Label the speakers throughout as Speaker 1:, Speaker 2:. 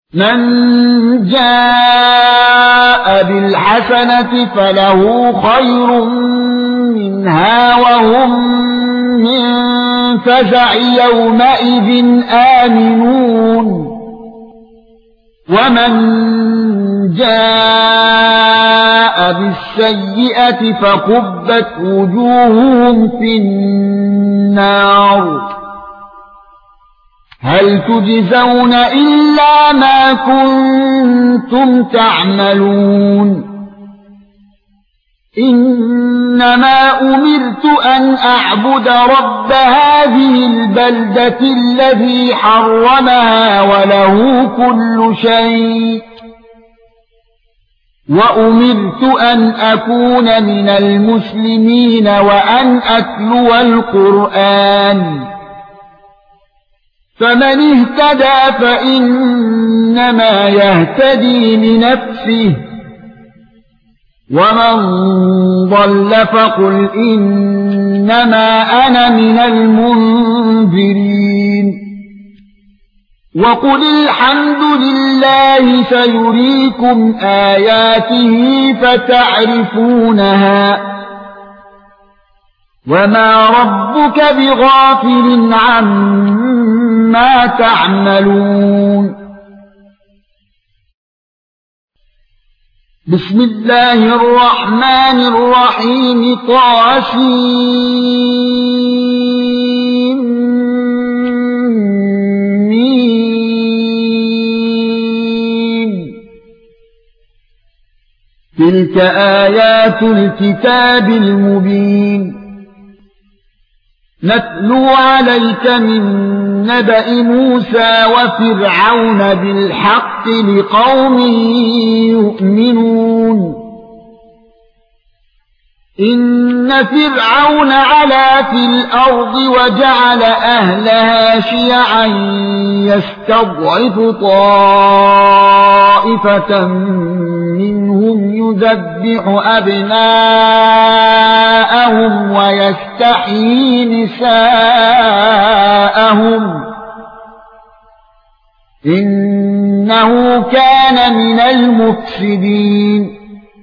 Speaker 1: من جاء بالحسنة فله خير منها وهم من فزع يومئذ آمنون ومن جاء بالسيئة فكبت وجوههم في النار هل تجزون إلا ما كنتم تعملون إنما أمرت أن أعبد رب هذه البلدة الذي حرمها وله كل شيء وأمرت أن أكون من المسلمين وأن أتلو القرآن فمن اهتدى فإنما يهتدي لنفسه ومن ضل فقل إنما أنا من المنذرين وقل الحمد لله سيريكم آياته فتعرفونها وما ربك بغافل عما تعملون بسم الله الرحمن الرحيم تلك آيات الكتاب المبين نتلو عليك من نبأ موسى وفرعون بالحق لقوم يؤمنون إن فرعون علا في الأرض وجعل أهلها شيعا يستضعف طائفة منهم يذبح أبناءهم ويستحيي نساءهم إنه كان من المفسدين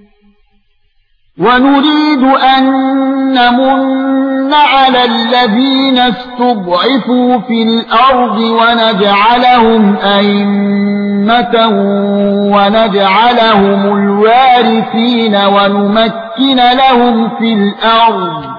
Speaker 1: ونريد أن نمن على الذين استضعفوا في الأرض ونجعلهم أئمة ونجعلهم الوارثين ونمكن لهم في الأرض